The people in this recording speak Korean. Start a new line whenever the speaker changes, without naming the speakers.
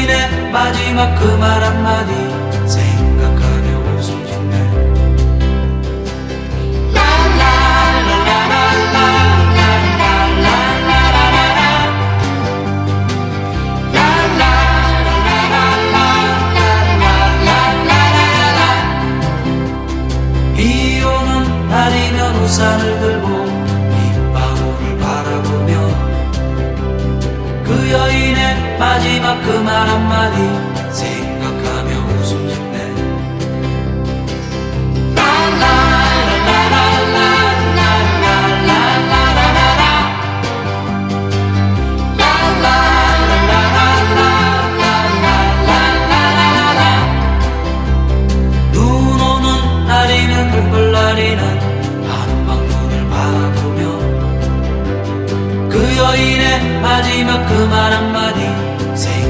여인의 마지막 그 말 한마디 생각하며 웃음 짓네. 비 오는 날이면 우산을 들고 빗방울을 바라보며 그 여인의 마지막 그 말 한마디 생각하며 웃음 짓네. 눈 오는 날이면 눈물날이는 한방눈을 바라보며 그 여인의 마지막 그 말 한마디 생각하며